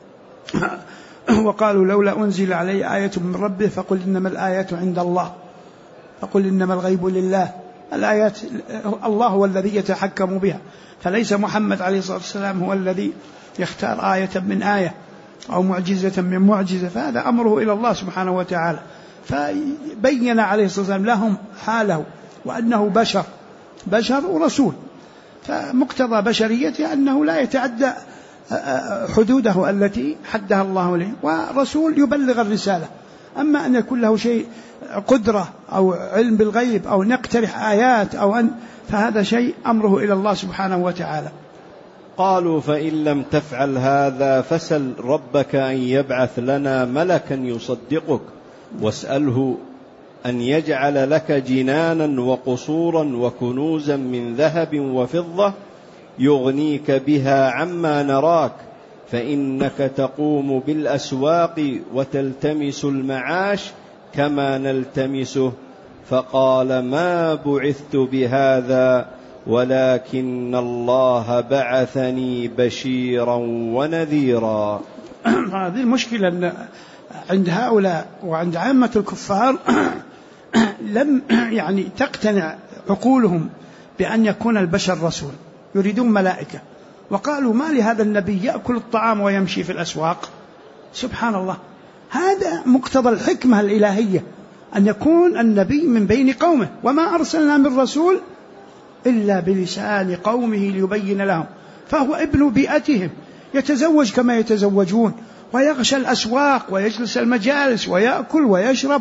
وقالوا: لولا أنزل عليه آية من ربه فقل إنما الآيات عند الله، فقل إنما الغيب لله. الآيات الله هو الذي يتحكم بها، فليس محمد عليه الصلاة والسلام هو الذي يختار آية من آية أو معجزة من معجزة، فهذا أمره إلى الله سبحانه وتعالى. فبين عليه الصلاة والسلام لهم حاله وأنه بشر ورسول، فمقتضى بشريته أنه لا يتعدى حدوده التي حدها الله له، ورسول يبلغ الرسالة. أما أن يكون له شيء قدرة أو علم بالغيب أو نقترح آيات فهذا شيء أمره إلى الله سبحانه وتعالى. قالوا فإن لم تفعل هذا فسل ربك أن يبعث لنا ملكا يصدقك واسأله أن يجعل لك جنانا وقصورا وكنوزا من ذهب وفضة يغنيك بها عما نراك، فإنك تقوم بالأسواق وتلتمس المعاش كما نلتمسه. فقال ما بعثت بهذا ولكن الله بعثني بشيرا ونذيرا. هذه المشكلة عند هؤلاء وعند عامة الكفار لم تقتنع عقولهم بأن يكون البشر رسول، يريدون ملائكة. وقالوا ما لهذا النبي يأكل الطعام ويمشي في الأسواق. سبحان الله، هذا مقتضى الحكمة الإلهية أن يكون النبي من بين قومه، وما أرسلنا من رسول إلا بلسان قومه ليبين لهم، فهو ابن بيئتهم، يتزوج كما يتزوجون ويغشى الأسواق ويجلس المجالس ويأكل ويشرب.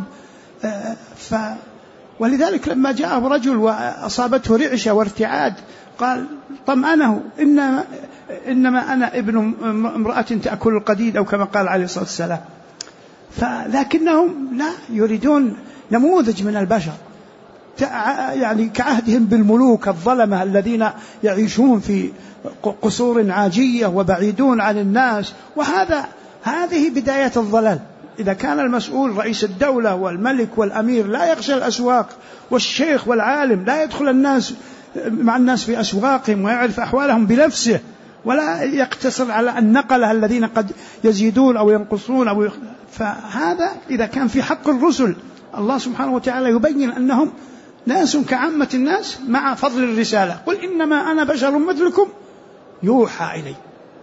ولذلك لما جاءه رجل وأصابته رعشة وارتعاد قال طمأنه إنما أنا ابن امرأة تأكل القديد، أو كما قال عليه الصلاة والسلام. لكنهم لا يريدون نموذج من البشر، كعهدهم بالملوك الظلمة الذين يعيشون في قصور عاجية وبعيدون عن الناس. هذه بداية الضلال. إذا كان المسؤول رئيس الدولة والملك والأمير لا يغشى الأسواق، والشيخ والعالم لا يدخل مع الناس في أسواقهم ويعرف أحوالهم بنفسه، ولا يقتصر على النقلة الذين قد يزيدون أو ينقصون فهذا إذا كان في حق الرسل الله سبحانه وتعالى يبين أنهم ناس كعامة الناس مع فضل الرسالة. قل إنما أنا بشر مثلكم يوحى إلي.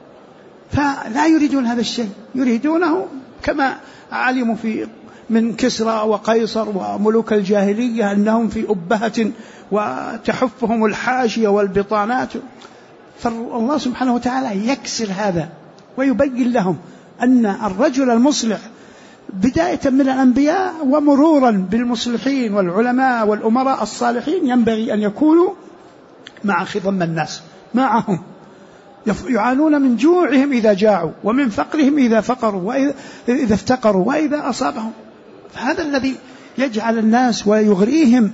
فلا يريدون هذا الشيء، يريدونه كما علموا من كسرى وقيصر وملوك الجاهلية أنهم في أبهة وتحفهم الحاشية والبطانات. فالله سبحانه وتعالى يكسر هذا ويبين لهم أن الرجل المصلح بداية من الأنبياء ومرورا بالمصلحين والعلماء والأمراء الصالحين ينبغي أن يكونوا مع خضم الناس معهم، يعانون من جوعهم إذا جاعوا ومن فقرهم إذا فقروا وإذا افتقروا وإذا أصابهم. فهذا الذي يجعل الناس ويغريهم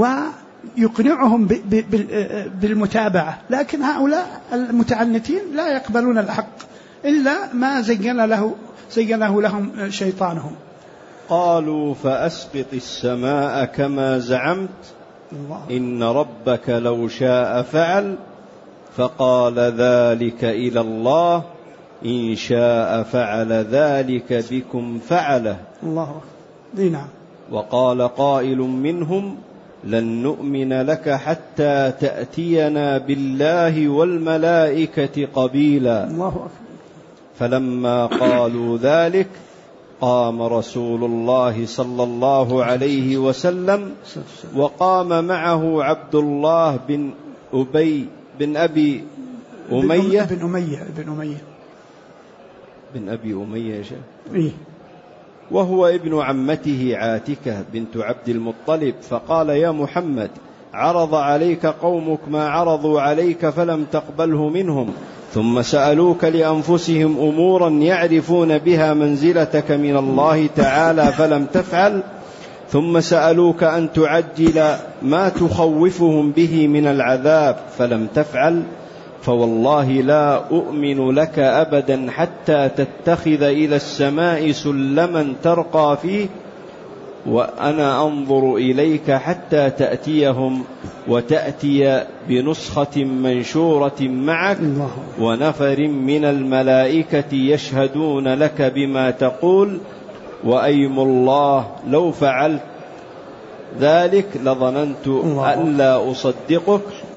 ويقنعهم بالمتابعة. لكن هؤلاء المتعنتين لا يقبلون الحق إلا ما زينه لهم شيطانهم. قالوا فأسقط السماء كما زعمت إن ربك لو شاء فعل، فقال ذلك إلى الله إن شاء فعل ذلك بكم فعله. الله نعم. وقال قائل منهم لن نؤمن لك حتى تأتينا بالله والملائكة قبيلا. الله أكبر. فلما قالوا ذلك قام رسول الله صلى الله عليه وسلم وقام معه عبد الله بن أبي أمية بن أبي أمية يا شيخ، وهو ابن عمته عاتكة بنت عبد المطلب، فقال يا محمد عرض عليك قومك ما عرضوا عليك فلم تقبله منهم، ثم سألوك لأنفسهم أمورا يعرفون بها منزلتك من الله تعالى فلم تفعل، ثم سألوك أن تعجل ما تخوفهم به من العذاب فلم تفعل، فوالله لا أؤمن لك أبدا حتى تتخذ إلى السماء سلما ترقى فيه، وأنا أنظر إليك حتى تأتيهم وتأتي بنسخة منشورة معك ونفر من الملائكة يشهدون لك بما تقول، وأيم الله لو فعلت ذلك لظننت أن لا أصدقك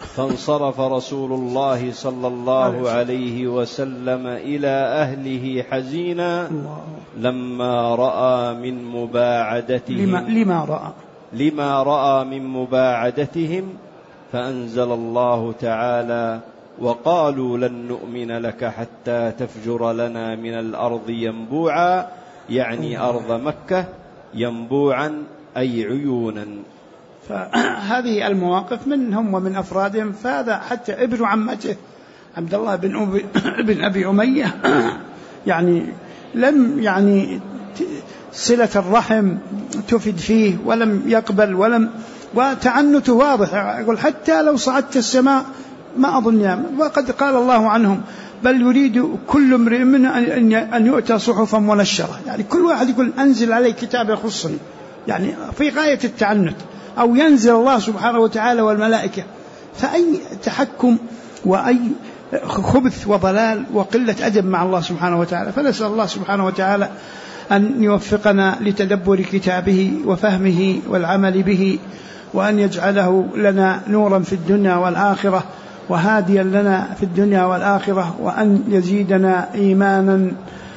فانصرف رسول الله صلى الله عليه وسلم إلى أهله حزينا لما رأى من مباعدتهم لما رأى من مباعدتهم، فأنزل الله تعالى: وقالوا لن نؤمن لك حتى تفجر لنا من الأرض ينبوعا، يعني أرض مكة، ينبوعا أي عيونا. فهذه المواقف منهم ومن أفرادهم. فهذا حتى ابن عمته عبد الله بن أبي أمية يعني لم صلة الرحم تفد فيه ولم يقبل وتعنته واضح. يقول حتى لو صعدت السماء ما أظن، وقد قال الله عنهم: بل يريد كل امرئ منهم أن يؤتى صحفا منشرة. يعني كل واحد يقول أنزل علي كتاب يخصني، يعني في غاية التعنت، أو ينزل الله سبحانه وتعالى والملائكة. فأي تحكم وأي خبث وضلال وقلة أدب مع الله سبحانه وتعالى. فنسأل الله سبحانه وتعالى أن يوفقنا لتدبر كتابه وفهمه والعمل به، وأن يجعله لنا نورا في الدنيا والآخرة وهاديا لنا في الدنيا والآخرة، وأن يزيدنا إيمانا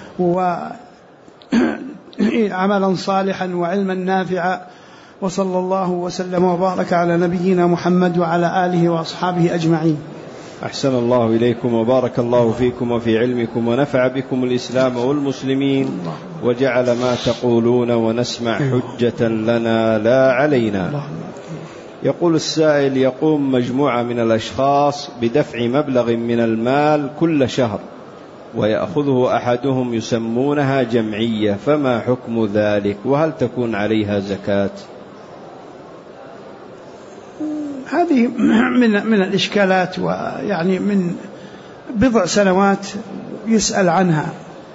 وعملا صالحا وعلما نافعا. وصلى الله وسلم وبارك على نبينا محمد وعلى آله وأصحابه أجمعين. أحسن الله إليكم وبارك الله فيكم وفي علمكم، ونفع بكم الإسلام والمسلمين، وجعل ما تقولون ونسمع حجة لنا لا علينا. يقول السائل: يقوم مجموعة من الأشخاص بدفع مبلغ من المال كل شهر ويأخذه أحدهم يسمونها جمعية، فما حكم ذلك؟ وهل تكون عليها زكاة؟ هذه من الإشكالات، ويعني من بضع سنوات يسأل عنها.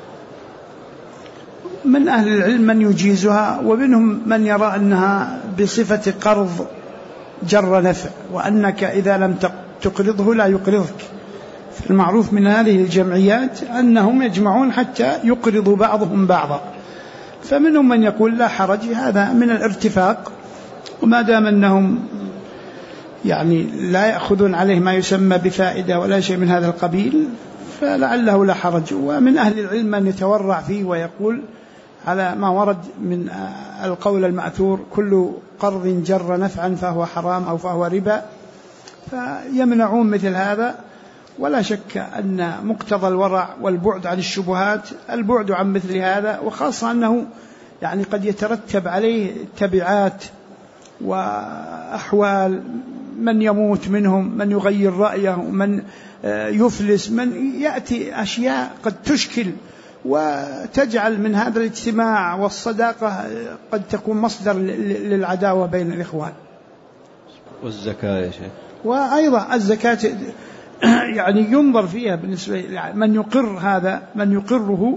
من أهل العلم من يجيزها، ومنهم من يرى أنها بصفة قرض جر نفع، وأنك إذا لم تقرضه لا يقرضك. المعروف من هذه الجمعيات أنهم يجمعون حتى يقرضوا بعضهم بعضا. فمنهم من يقول لا حرج، هذا من الارتفاق، وما دام أنهم يعني لا يأخذون عليه ما يسمى بفائدة ولا شيء من هذا القبيل، فلعله لا حرج. ومن أهل العلم من يتورع فيه ويقول على ما ورد من القول المأثور: كل قرض جر نفعا فهو حرام أو فهو ربا، فيمنعون مثل هذا. ولا شك أن مقتضى الورع والبعد عن الشبهات البعد عن مثل هذا، وخاصة أنه يعني قد يترتب عليه تبعات وأحوال، من يموت منهم، من يغير رأيه، من يفلس، من يأتي أشياء قد تشكل وتجعل من هذا الاجتماع والصداقة قد تكون مصدر للعداوة بين الإخوان. والزكاة يا شيخ؟ وأيضا الزكاة يعني ينظر فيها بالنسبة من يقر هذا، من يقره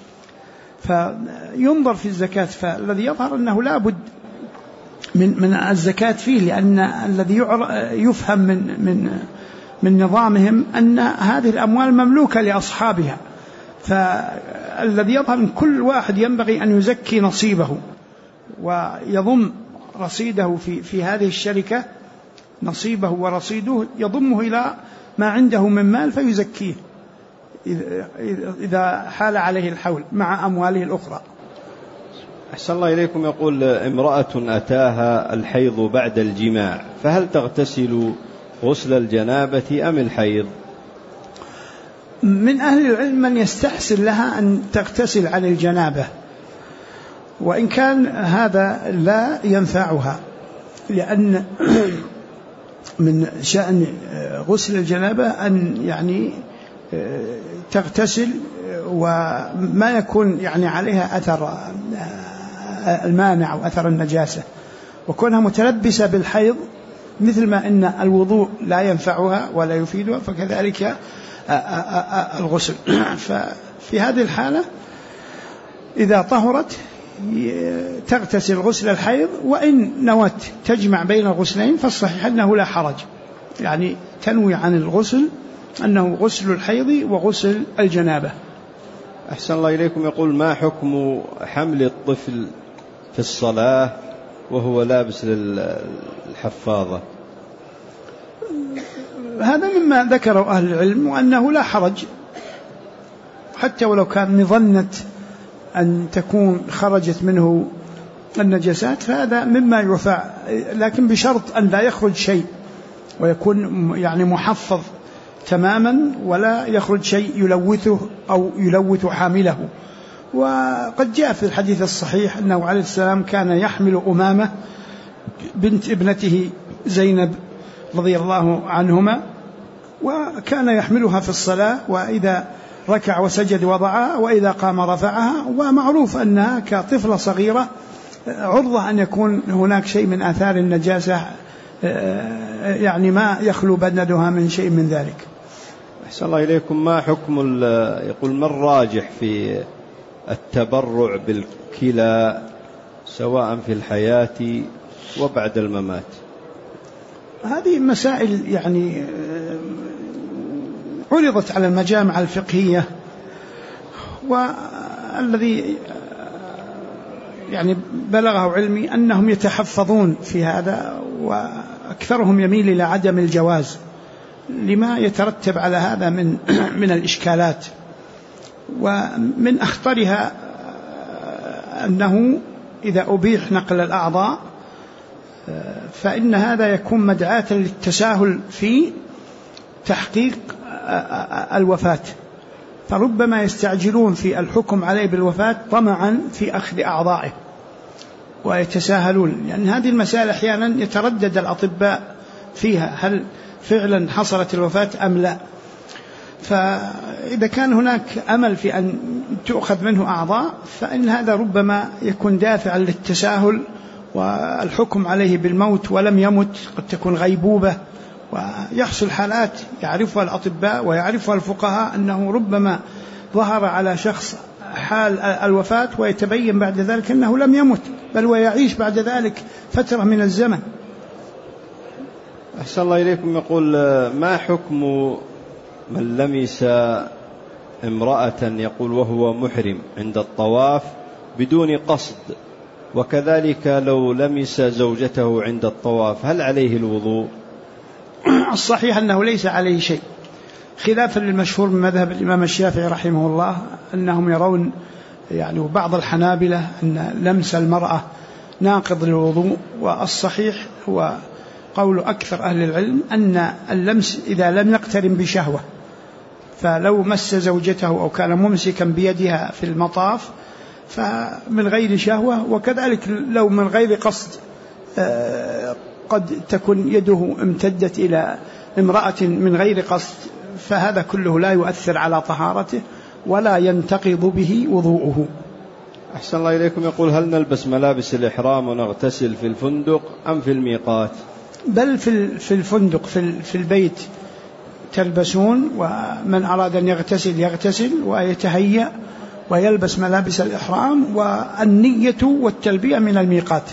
فينظر في الزكاة. فالذي يظهر أنه لا بد من الزكاة فيه، لأن الذي يفهم من نظامهم أن هذه الأموال مملوكة لأصحابها. فالذي يظهر أن كل واحد ينبغي أن يزكي نصيبه ويضم رصيده في هذه الشركة، نصيبه ورصيده يضمه إلى ما عنده من مال فيزكيه إذا حال عليه الحول مع أمواله الأخرى. أحسن الله إليكم. يقول: امرأة أتاها الحيض بعد الجماع، فهل تغتسل غسل الجنابة أم الحيض؟ من أهل العلم من يستحسن لها أن تغتسل عن الجنابة، وإن كان هذا لا ينفعها، لأن من شأن غسل الجنابة أن يعني تغتسل وما يكون يعني عليها أثر المانع أو أثر النجاسة، وكونها متلبسة بالحيض مثل ما أن الوضوء لا ينفعها ولا يفيدها، فكذلك الغسل. ففي هذه الحالة إذا طهرت تغتسل غسل الحيض، وإن نوت تجمع بين الغسلين فالصحيح أنه لا حرج، يعني تنوي عن الغسل أنه غسل الحيض وغسل الجنابة. أحسن الله إليكم. يقول: ما حكم حمل الطفل في الصلاة وهو لابس للحفاظة؟ هذا مما ذكره أهل العلم، وأنه لا حرج حتى ولو كان مظنة أن تكون خرجت منه النجاسات، فهذا مما يرفع، لكن بشرط أن لا يخرج شيء ويكون يعني محفظ تماما، ولا يخرج شيء يلوثه أو يلوث حامله. وقد جاء في الحديث الصحيح أنه عليه السلام كان يحمل أمامة بنت ابنته زينب رضي الله عنهما، وكان يحملها في الصلاة، وإذا ركع وسجد وضعها، وإذا قام رفعها. ومعروف أنها كطفلة صغيرة عرضة أن يكون هناك شيء من آثار النجاسة، يعني ما يخلو بدنها من شيء من ذلك. أحسن الله إليكم. ما حكم يقول ما الراجح في التبرع بالكلى سواء في الحياة وبعد الممات؟ هذه مسائل يعني عرضت على المجامع الفقهية، والذي يعني بلغه علمي أنهم يتحفظون في هذا، وأكثرهم يميل إلى عدم الجواز لما يترتب على هذا من الإشكالات. ومن أخطرها أنه إذا أبيح نقل الأعضاء فإن هذا يكون مدعاة للتساهل في تحقيق الوفاة، فربما يستعجلون في الحكم عليه بالوفاة طمعا في أخذ أعضائه ويتساهلون، لأن هذه المسائل أحيانا يتردد الأطباء فيها، هل فعلا حصلت الوفاة أم لا. فإذا كان هناك أمل في أن تؤخذ منه أعضاء، فإن هذا ربما يكون دافعا للتساهل والحكم عليه بالموت ولم يمت، قد تكون غيبوبة، ويحصل حالات يعرفها الأطباء ويعرفها الفقهاء أنه ربما ظهر على شخص حال الوفاة ويتبين بعد ذلك أنه لم يمت، بل ويعيش بعد ذلك فترة من الزمن. أحسن الله إليكم. يقول ما حكم من لمس امرأة يقول وهو محرم عند الطواف بدون قصد، وكذلك لو لمس زوجته عند الطواف، هل عليه الوضوء؟ الصحيح أنه ليس عليه شيء، خلافا للمشهور من مذهب الإمام الشافعي رحمه الله، أنهم يرون يعني وبعض الحنابلة أن لمس المرأة ناقض للوضوء. والصحيح هو قول أكثر أهل العلم أن اللمس إذا لم يقترن بشهوة، فلو مس زوجته أو كان ممسكا بيدها في المطاف فمن غير شهوة، وكذلك لو من غير قصد قد تكون يده امتدت إلى امرأة من غير قصد، فهذا كله لا يؤثر على طهارته ولا ينتقض به وضوءه. أحسن الله إليكم. يقول هل نلبس ملابس الإحرام ونغتسل في الفندق أم في الميقات؟ بل في الفندق في البيت تلبسون، ومن أراد أن يغتسل يغتسل ويتهيأ ويلبس ملابس الإحرام، والنية والتلبية من الميقات.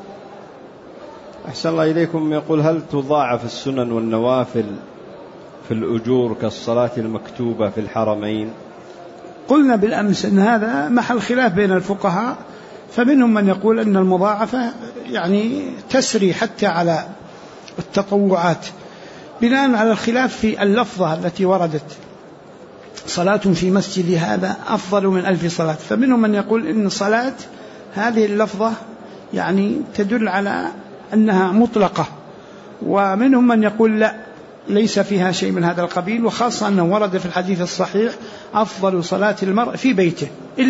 أحسن الله إليكم. يقول هل تضاعف السنن والنوافل في الأجور كالصلاة المكتوبة في الحرمين؟ قلنا بالأمس أن هذا محل خلاف بين الفقهاء، فمنهم من يقول أن المضاعفة يعني تسري حتى على التطوعات، بناء على الخلاف في اللفظة التي وردت، صلاة في مسجد هذا أفضل من 1000 صلاة. فمنهم من يقول إن صلاة هذه اللفظة يعني تدل على أنها مطلقة، ومنهم من يقول لا، ليس فيها شيء من هذا القبيل، وخاصة أنه ورد في الحديث الصحيح أفضل صلاة المرء في بيته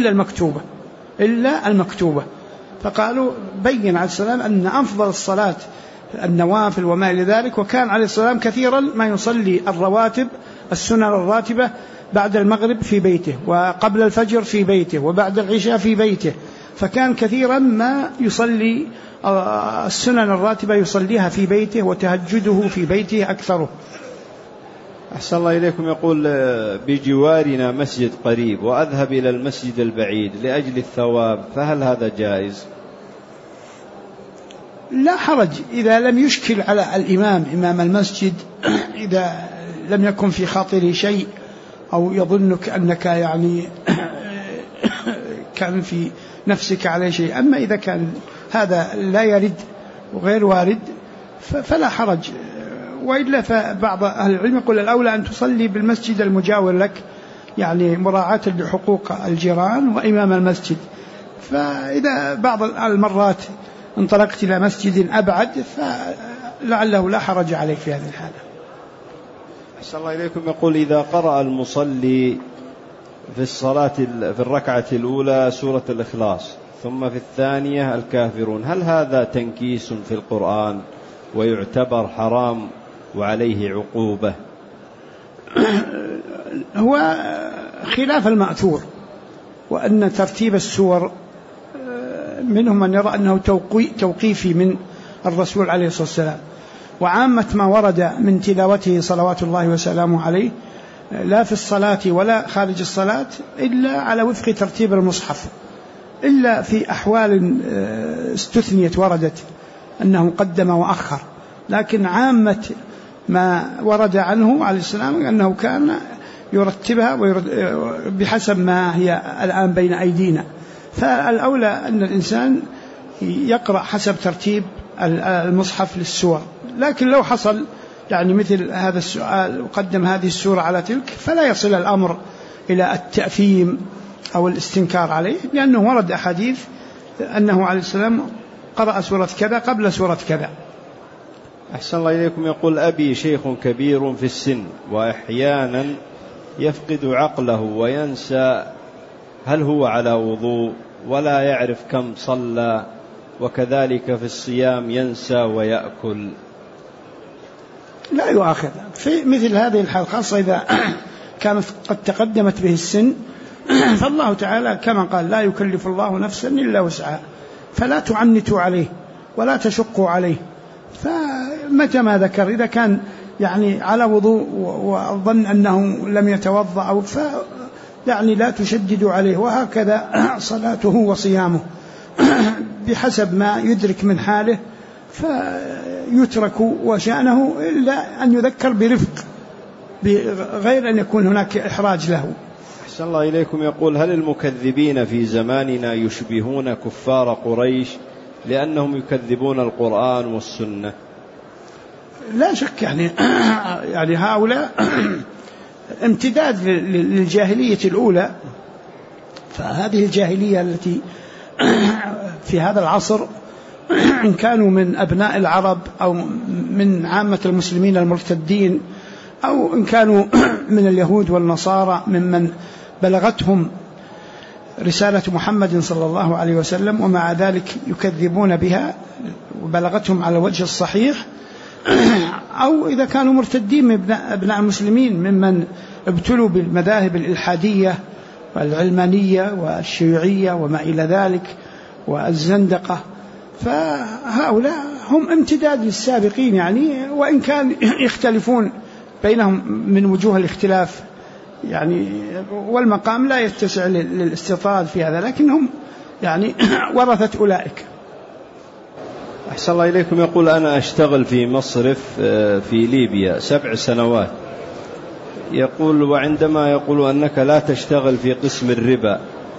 إلا المكتوبة. فقالوا بين عليه السلام أن أفضل الصلاة النوافل وما إلى ذلك، وكان عليه السلام كثيرا ما يصلي الرواتب السنن الراتبة بعد المغرب في بيته، وقبل الفجر في بيته، وبعد العشاء في بيته، فكان كثيرا ما يصلي السنن الراتبة يصليها في بيته، وتهجده في بيته أكثره. أحسن الله إليكم. يقول بجوارنا مسجد قريب وأذهب إلى المسجد البعيد لأجل الثواب، فهل هذا جائز؟ لا حرج إذا لم يشكل على الإمام إمام المسجد، إذا لم يكن في خاطره شيء أو يظنك أنك يعني كان في نفسك عليه شيء. أما إذا كان هذا لا يرد وغير وارد فلا حرج، وإلا فبعض أهل العلم يقول الأولى أن تصلي بالمسجد المجاور لك، يعني مراعاة لحقوق الجيران وإمام المسجد. فإذا بعض المرات انطلقت إلى مسجد أبعد فلعله لا حرج عليك في هذه الحالة. أحسن الله إليكم. يقول إذا قرأ المصلي في الصلاة في الركعة الأولى سورة الإخلاص ثم في الثانية الكافرون، هل هذا تنكيس في القرآن ويعتبر حرام وعليه عقوبة؟ هو خلاف المأثور، وأن ترتيب السور منهم من يرى أنه توقيفي من الرسول عليه الصلاة والسلام، وعامة ما ورد من تلاوته صلوات الله وسلامه عليه لا في الصلاة ولا خارج الصلاة إلا على وفق ترتيب المصحف، إلا في أحوال استثنيت وردت أنه قدم وأخر، لكن عامة ما ورد عنه عليه السلام أنه كان يرتبها بحسب ما هي الآن بين أيدينا. فالأولى أن الإنسان يقرأ حسب ترتيب المصحف للسور، لكن لو حصل يعني مثل هذا السؤال وقدم هذه السورة على تلك فلا يصل الأمر إلى التأثيم أو الاستنكار عليه، لأنه ورد أحاديث أنه عليه السلام قرأ سورة كذا قبل سورة كذا. أحسن الله إليكم. يقول أبي شيخ كبير في السن وأحيانا يفقد عقله وينسى هل هو على وضوء ولا يعرف كم صلى، وكذلك في الصيام ينسى ويأكل. لا يؤاخذ في مثل هذه الحال، خاصة إذا كانت قد تقدمت به السن، فالله تعالى كما قال لا يكلف الله نفسا إلا وسعها، فلا تعنتوا عليه ولا تشقوا عليه. فمتى ما ذكر إذا كان يعني على وضوء وظن أنه لم يتوضأ أو يعني لا تشددوا عليه، وهكذا صلاته وصيامه بحسب ما يدرك من حاله فيترك وشأنه، إلا أن يذكر برفق غير أن يكون هناك إحراج له. أحسن الله إليكم. يقول هل المكذبين في زماننا يشبهون كفار قريش لأنهم يكذبون القرآن والسنة؟ لا شك يعني هؤلاء امتداد للجاهلية الأولى، فهذه الجاهلية التي في هذا العصر إن كانوا من أبناء العرب أو من عامة المسلمين المرتدين أو إن كانوا من اليهود والنصارى ممن بلغتهم رسالة محمد صلى الله عليه وسلم ومع ذلك يكذبون بها وبلغتهم على الوجه الصحيح، أو إذا كانوا مرتدين من أبناء المسلمين ممن ابتلوا بالمذاهب الإلحادية والعلمانية والشيوعية وما إلى ذلك والزندقة، فهؤلاء هم امتداد للسابقين يعني، وإن كان يختلفون بينهم من وجوه الاختلاف يعني، والمقام لا يتسع للاستطراد في هذا، لكنهم يعني ورثة أولئك. أحسن الله إليكم. يقول أنا أشتغل في مصرف في ليبيا 7 سنوات، يقول وعندما يقول أنك لا تشتغل في قسم الربا،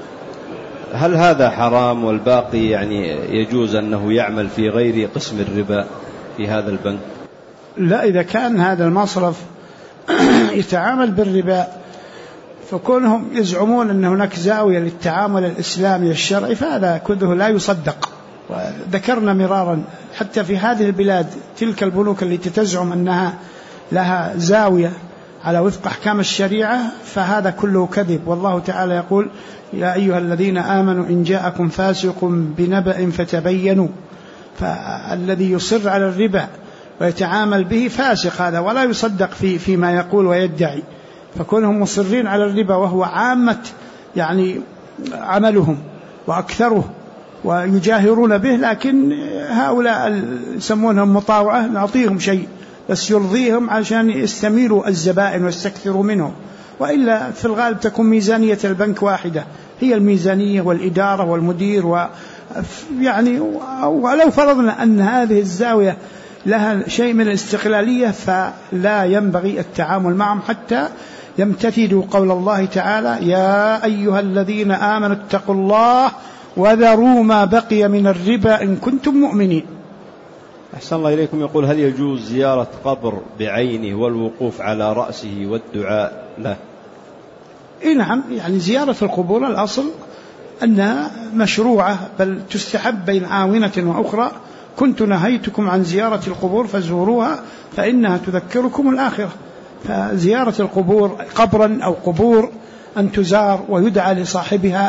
هل هذا حرام والباقي يعني يجوز أنه يعمل في غير قسم الربا في هذا البنك؟ لا، إذا كان هذا المصرف يتعامل بالربا فكونهم يزعمون أن هناك زاوية للتعامل الإسلامي الشرعي فهذا كله لا يصدق. وذكرنا مرارا حتى في هذه البلاد تلك البنوك التي تزعم أنها لها زاوية على وفق أحكام الشريعة فهذا كله كذب. والله تعالى يقول يا أيها الذين آمنوا إن جاءكم فاسق بنبأ فتبينوا، فالذي يصر على الربا ويتعامل به فاسق هذا ولا يصدق فيما يقول ويدعي. فكونهم مصرين على الربا وهو عامة يعني عملهم وأكثره ويجاهرون به، لكن هؤلاء يسمونهم مطاوعة نعطيهم شيء بس يرضيهم عشان يستميلوا الزبائن ويستكثروا منهم، وإلا في الغالب تكون ميزانية البنك واحدة هي الميزانية والإدارة والمدير يعني ولو فرضنا أن هذه الزاوية لها شيء من الاستقلالية فلا ينبغي التعامل معهم حتى يمتثلوا قول الله تعالى يا أيها الذين آمنوا اتقوا الله وذروا ما بقي من الربا إن كنتم مؤمنين. أحسن الله إليكم. يقول: هل يجوز زيارة قبر بعينه والوقوف على رأسه والدعاء له؟ نعم، يعني زيارة القبور الأصل أنها مشروعة، بل تستحب بين آونة وأخرى. كنت نهيتكم عن زيارة القبور فزوروها فإنها تذكركم الآخرة. فزيارة القبور، قبرا أو قبور، أن تزار ويدعى لصاحبها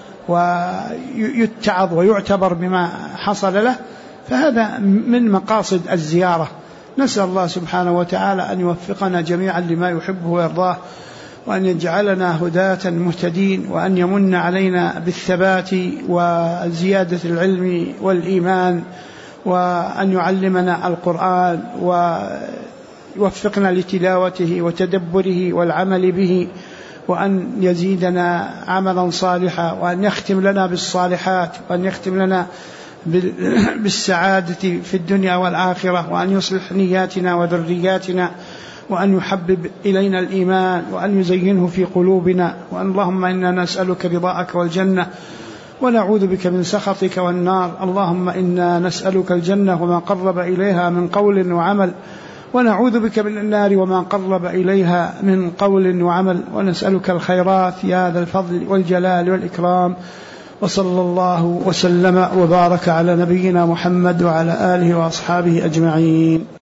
ويتعظ ويعتبر بما حصل له، فهذا من مقاصد الزيارة. نسأل الله سبحانه وتعالى أن يوفقنا جميعا لما يحبه ويرضاه، وأن يجعلنا هداة مهتدين، وأن يمن علينا بالثبات وزيادة العلم والإيمان، وأن يعلمنا القرآن ويوفقنا لتلاوته وتدبره والعمل به، وأن يزيدنا عملا صالحا، وأن يختم لنا بالصالحات، وأن يختم لنا بالسعادة في الدنيا والآخرة، وأن يصلح نياتنا وذرياتنا، وأن يحبب إلينا الإيمان، وأن يزينه في قلوبنا. وأن اللهم إنا نسألك رضاك والجنة، ونعوذ بك من سخطك والنار. اللهم إنا نسألك الجنة وما قرب إليها من قول وعمل، ونعوذ بك من النار وما قرب إليها من قول وعمل، ونسألك الخيرات يا ذا الفضل والجلال والإكرام. وصلى الله وسلم وبارك على نبينا محمد وعلى آله وأصحابه أجمعين.